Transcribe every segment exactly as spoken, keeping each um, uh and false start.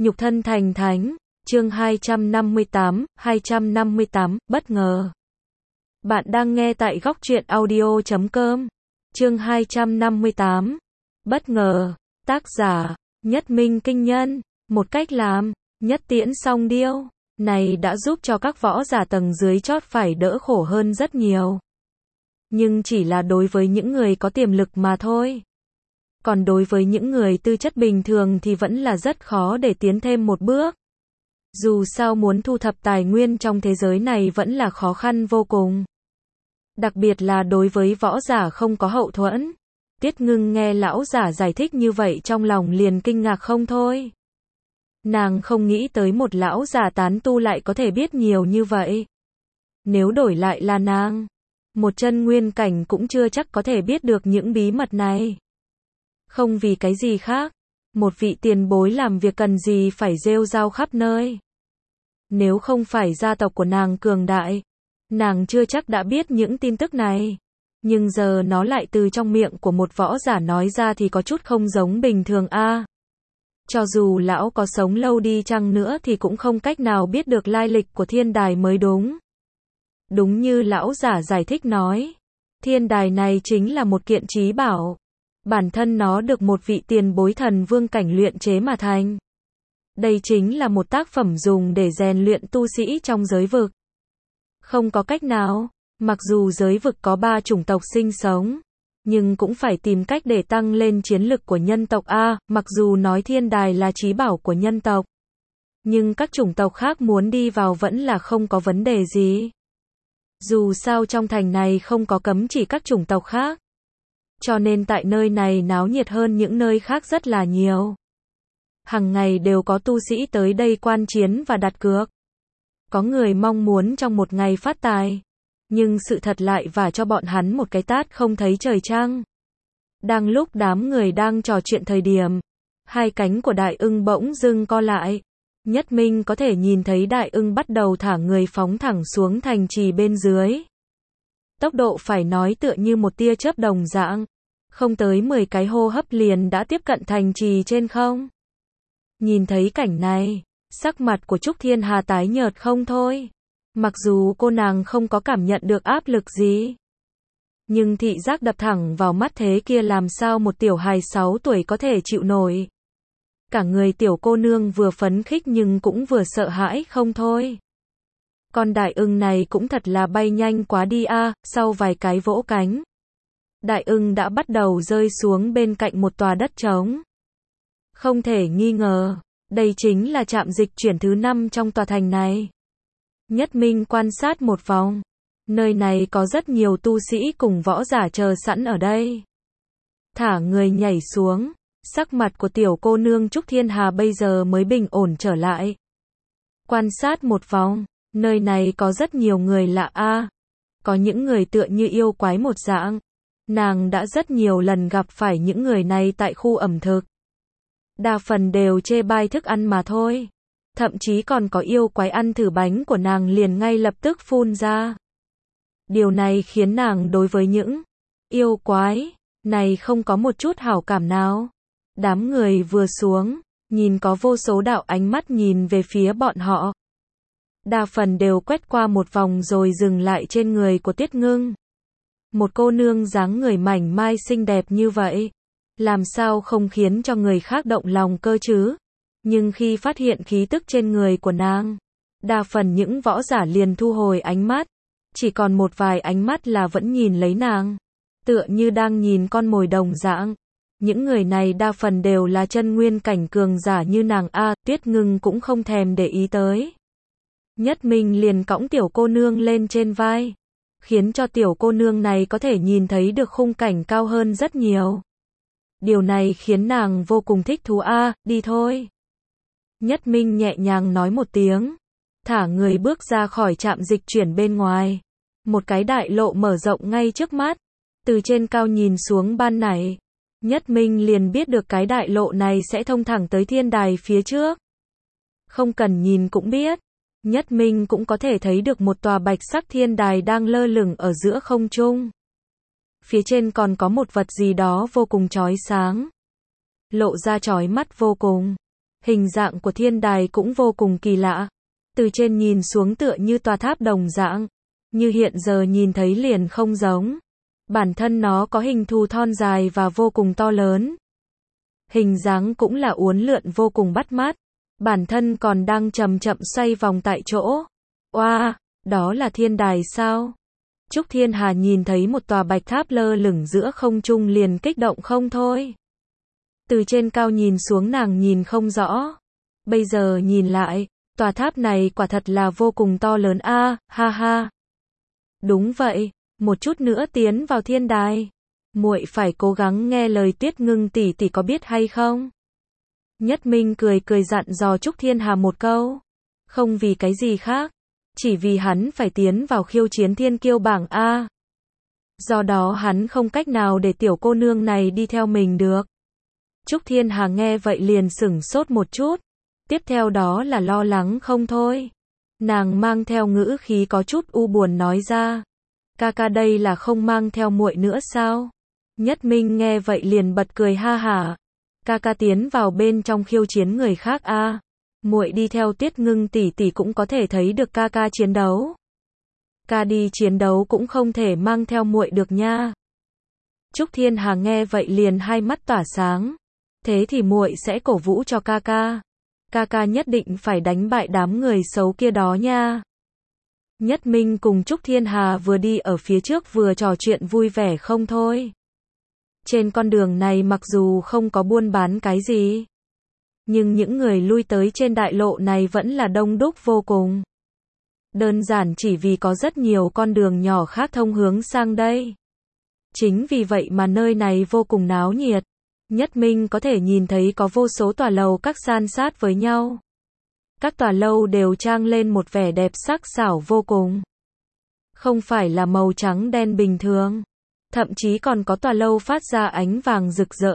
Nhục thân thành thánh, chương hai trăm năm mươi tám, hai trăm năm mươi tám, bất ngờ. Bạn đang nghe tại góc truyện audio chấm com, chương hai trăm năm mươi tám, bất ngờ, tác giả, Nhất Minh Kinh Nhân, một cách làm, Nhất Tiễn Song Điêu, này đã giúp cho các võ giả tầng dưới chót phải đỡ khổ hơn rất nhiều. Nhưng chỉ là đối với những người có tiềm lực mà thôi. Còn đối với những người tư chất bình thường thì vẫn là rất khó để tiến thêm một bước. Dù sao muốn thu thập tài nguyên trong thế giới này vẫn là khó khăn vô cùng. Đặc biệt là đối với võ giả không có hậu thuẫn. Tiết Ngưng nghe lão giả giải thích như vậy trong lòng liền kinh ngạc không thôi. Nàng không nghĩ tới một lão giả tán tu lại có thể biết nhiều như vậy. Nếu đổi lại là nàng, một chân nguyên cảnh cũng chưa chắc có thể biết được những bí mật này. Không vì cái gì khác, một vị tiền bối làm việc cần gì phải rêu rao khắp nơi. Nếu không phải gia tộc của nàng cường đại, nàng chưa chắc đã biết những tin tức này. Nhưng giờ nó lại từ trong miệng của một võ giả nói ra thì có chút không giống bình thường a. À, cho dù lão có sống lâu đi chăng nữa thì cũng không cách nào biết được lai lịch của thiên đài mới đúng. Đúng như lão giả giải thích nói, thiên đài này chính là một kiện trí bảo. Bản thân nó được một vị tiền bối thần vương cảnh luyện chế mà thành. Đây chính là một tác phẩm dùng để rèn luyện tu sĩ trong giới vực. Không có cách nào, mặc dù giới vực có ba chủng tộc sinh sống, nhưng cũng phải tìm cách để tăng lên chiến lực của nhân tộc A, mặc dù nói thiên đài là trí bảo của nhân tộc. Nhưng các chủng tộc khác muốn đi vào vẫn là không có vấn đề gì. Dù sao trong thành này không có cấm chỉ các chủng tộc khác. Cho nên tại nơi này náo nhiệt hơn những nơi khác rất là nhiều. Hằng ngày đều có tu sĩ tới đây quan chiến và đặt cược. Có người mong muốn trong một ngày phát tài. Nhưng sự thật lại vả cho bọn hắn một cái tát không thấy trời trăng. Đang lúc đám người đang trò chuyện thời điểm, hai cánh của đại ưng bỗng dưng co lại. Nhất Minh có thể nhìn thấy đại ưng bắt đầu thả người phóng thẳng xuống thành trì bên dưới. Tốc độ phải nói tựa như một tia chớp đồng dạng. Không tới mười cái hô hấp liền đã tiếp cận thành trì trên không. Nhìn thấy cảnh này, sắc mặt của Trúc Thiên Hà tái nhợt không thôi. Mặc dù cô nàng không có cảm nhận được áp lực gì. Nhưng thị giác đập thẳng vào mắt thế kia làm sao một tiểu hài sáu tuổi có thể chịu nổi. Cả người tiểu cô nương vừa phấn khích nhưng cũng vừa sợ hãi không thôi. Con đại ưng này cũng thật là bay nhanh quá đi a, à, sau vài cái vỗ cánh. Đại ưng đã bắt đầu rơi xuống bên cạnh một tòa đất trống. Không thể nghi ngờ, đây chính là trạm dịch chuyển thứ năm trong tòa thành này. Nhất Minh quan sát một vòng. Nơi này có rất nhiều tu sĩ cùng võ giả chờ sẵn ở đây. Thả người nhảy xuống, sắc mặt của tiểu cô nương Trúc Thiên Hà bây giờ mới bình ổn trở lại. Quan sát một vòng, nơi này có rất nhiều người lạ a. À, có những người tựa như yêu quái một dạng. Nàng đã rất nhiều lần gặp phải những người này tại khu ẩm thực. Đa phần đều chê bai thức ăn mà thôi. Thậm chí còn có yêu quái ăn thử bánh của nàng liền ngay lập tức phun ra. Điều này khiến nàng đối với những yêu quái này không có một chút hảo cảm nào. Đám người vừa xuống, nhìn có vô số đạo ánh mắt nhìn về phía bọn họ. Đa phần đều quét qua một vòng rồi dừng lại trên người của Tiết Ngưng. Một cô nương dáng người mảnh mai xinh đẹp như vậy, làm sao không khiến cho người khác động lòng cơ chứ? Nhưng khi phát hiện khí tức trên người của nàng, đa phần những võ giả liền thu hồi ánh mắt, chỉ còn một vài ánh mắt là vẫn nhìn lấy nàng, tựa như đang nhìn con mồi đồng dạng. Những người này đa phần đều là chân nguyên cảnh cường giả như nàng a, à, Tuyết Ngưng cũng không thèm để ý tới. Nhất Minh liền cõng tiểu cô nương lên trên vai, khiến cho tiểu cô nương này có thể nhìn thấy được khung cảnh cao hơn rất nhiều. Điều này khiến nàng vô cùng thích thú a, à, đi thôi. Nhất Minh nhẹ nhàng nói một tiếng, thả người bước ra khỏi trạm dịch chuyển bên ngoài. Một cái đại lộ mở rộng ngay trước mắt, từ trên cao nhìn xuống ban nãy, Nhất Minh liền biết được cái đại lộ này sẽ thông thẳng tới thiên đài phía trước. Không cần nhìn cũng biết, Nhất Minh cũng có thể thấy được một tòa bạch sắc thiên đài đang lơ lửng ở giữa không trung. Phía trên còn có một vật gì đó vô cùng chói sáng, lộ ra chói mắt vô cùng. Hình dạng của thiên đài cũng vô cùng kỳ lạ. Từ trên nhìn xuống tựa như tòa tháp đồng dạng. Như hiện giờ nhìn thấy liền không giống. Bản thân nó có hình thù thon dài và vô cùng to lớn. Hình dáng cũng là uốn lượn vô cùng bắt mắt. Bản thân còn đang chậm chậm xoay vòng tại chỗ. Oa, wow, đó là thiên đài sao? Trúc Thiên Hà nhìn thấy một tòa bạch tháp lơ lửng giữa không trung liền kích động không thôi. Từ trên cao nhìn xuống nàng nhìn không rõ. Bây giờ nhìn lại, tòa tháp này quả thật là vô cùng to lớn a, à, ha ha. Đúng vậy, một chút nữa tiến vào thiên đài. Muội phải cố gắng nghe lời Tuyết Ngưng tỷ tỷ có biết hay không? Nhất Minh cười cười dặn dò Trúc Thiên Hà một câu. Không vì cái gì khác. Chỉ vì hắn phải tiến vào khiêu chiến thiên kiêu bảng A. Do đó hắn không cách nào để tiểu cô nương này đi theo mình được. Trúc Thiên Hà nghe vậy liền sửng sốt một chút. Tiếp theo đó là lo lắng không thôi. Nàng mang theo ngữ khí có chút u buồn nói ra. Ca ca đây là không mang theo muội nữa sao? Nhất Minh nghe vậy liền bật cười ha hả. Ca ca tiến vào bên trong khiêu chiến người khác a. À. Muội đi theo Tuyết Ngưng tỷ tỷ cũng có thể thấy được ca ca chiến đấu. Ca đi chiến đấu cũng không thể mang theo muội được nha. Trúc Thiên Hà nghe vậy liền hai mắt tỏa sáng. Thế thì muội sẽ cổ vũ cho ca ca. Ca ca nhất định phải đánh bại đám người xấu kia đó nha. Nhất Minh cùng Trúc Thiên Hà vừa đi ở phía trước vừa trò chuyện vui vẻ không thôi. Trên con đường này mặc dù không có buôn bán cái gì, nhưng những người lui tới trên đại lộ này vẫn là đông đúc vô cùng. Đơn giản chỉ vì có rất nhiều con đường nhỏ khác thông hướng sang đây. Chính vì vậy mà nơi này vô cùng náo nhiệt. Nhất Minh có thể nhìn thấy có vô số tòa lầu các san sát với nhau. Các tòa lâu đều trang lên một vẻ đẹp sắc sảo vô cùng. Không phải là màu trắng đen bình thường. Thậm chí còn có tòa lâu phát ra ánh vàng rực rỡ.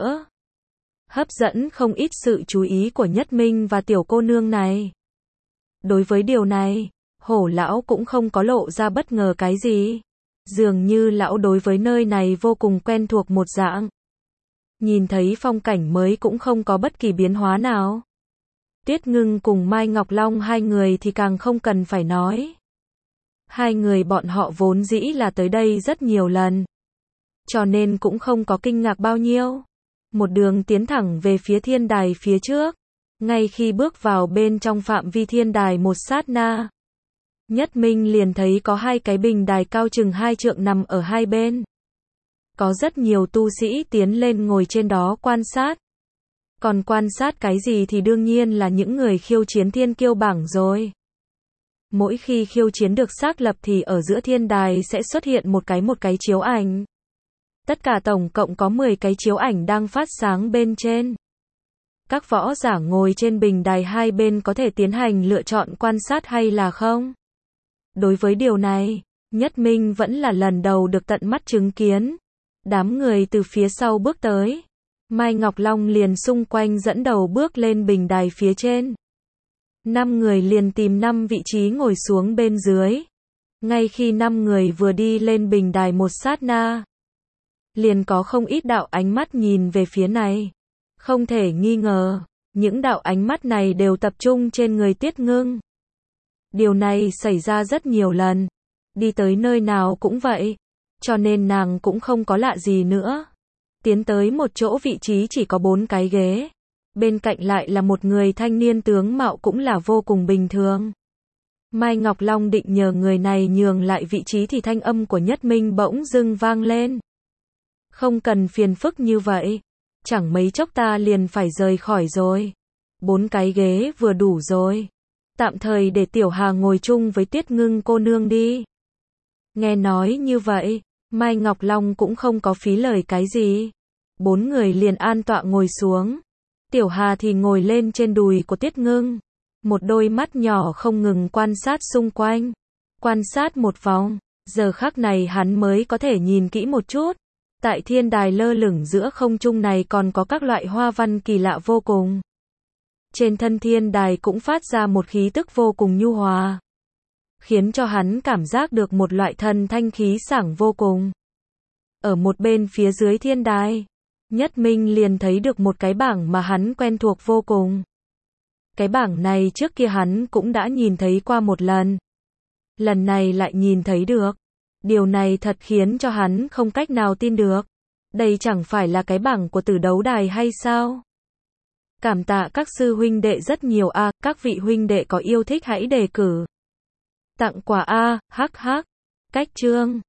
Hấp dẫn không ít sự chú ý của Nhất Minh và tiểu cô nương này. Đối với điều này, Hổ lão cũng không có lộ ra bất ngờ cái gì. Dường như lão đối với nơi này vô cùng quen thuộc một dạng. Nhìn thấy phong cảnh mới cũng không có bất kỳ biến hóa nào. Tuyết Ngưng cùng Mai Ngọc Long hai người thì càng không cần phải nói. Hai người bọn họ vốn dĩ là tới đây rất nhiều lần. Cho nên cũng không có kinh ngạc bao nhiêu. Một đường tiến thẳng về phía thiên đài phía trước. Ngay khi bước vào bên trong phạm vi thiên đài một sát na, Nhất Minh liền thấy có hai cái bình đài cao chừng hai trượng nằm ở hai bên. Có rất nhiều tu sĩ tiến lên ngồi trên đó quan sát. Còn quan sát cái gì thì đương nhiên là những người khiêu chiến thiên kiêu bảng rồi. Mỗi khi khiêu chiến được xác lập thì ở giữa thiên đài sẽ xuất hiện một cái một cái chiếu ảnh. Tất cả tổng cộng có mười cái chiếu ảnh đang phát sáng bên trên. Các võ giả ngồi trên bình đài hai bên có thể tiến hành lựa chọn quan sát hay là không. Đối với điều này, Nhất Minh vẫn là lần đầu được tận mắt chứng kiến. Đám người từ phía sau bước tới. Mai Ngọc Long liền xung quanh dẫn đầu bước lên bình đài phía trên. Năm người liền tìm năm vị trí ngồi xuống bên dưới. Ngay khi năm người vừa đi lên bình đài một sát na, liền có không ít đạo ánh mắt nhìn về phía này. Không thể nghi ngờ, những đạo ánh mắt này đều tập trung trên người Tuyết Ngưng. Điều này xảy ra rất nhiều lần. Đi tới nơi nào cũng vậy. Cho nên nàng cũng không có lạ gì nữa. Tiến tới một chỗ vị trí chỉ có bốn cái ghế. Bên cạnh lại là một người thanh niên tướng mạo cũng là vô cùng bình thường. Mai Ngọc Long định nhờ người này nhường lại vị trí thì thanh âm của Nhất Minh bỗng dưng vang lên. Không cần phiền phức như vậy. Chẳng mấy chốc ta liền phải rời khỏi rồi. Bốn cái ghế vừa đủ rồi. Tạm thời để Tiểu Hà ngồi chung với Tuyết Ngưng cô nương đi. Nghe nói như vậy, Mai Ngọc Long cũng không có phí lời cái gì. Bốn người liền an tọa ngồi xuống. Tiểu Hà thì ngồi lên trên đùi của Tuyết Ngưng. Một đôi mắt nhỏ không ngừng quan sát xung quanh. Quan sát một vòng. Giờ khắc này hắn mới có thể nhìn kỹ một chút. Tại thiên đài lơ lửng giữa không trung này còn có các loại hoa văn kỳ lạ vô cùng. Trên thân thiên đài cũng phát ra một khí tức vô cùng nhu hòa. Khiến cho hắn cảm giác được một loại thần thanh khí sảng vô cùng. Ở một bên phía dưới thiên đài, Nhất Minh liền thấy được một cái bảng mà hắn quen thuộc vô cùng. Cái bảng này trước kia hắn cũng đã nhìn thấy qua một lần. Lần này lại nhìn thấy được. Điều này thật khiến cho hắn không cách nào tin được. Đây chẳng phải là cái bảng của Tử Đấu Đài hay sao? Cảm tạ các sư huynh đệ rất nhiều a, à, các vị huynh đệ có yêu thích hãy đề cử. Tặng quà a, hắc hắc. Cách chương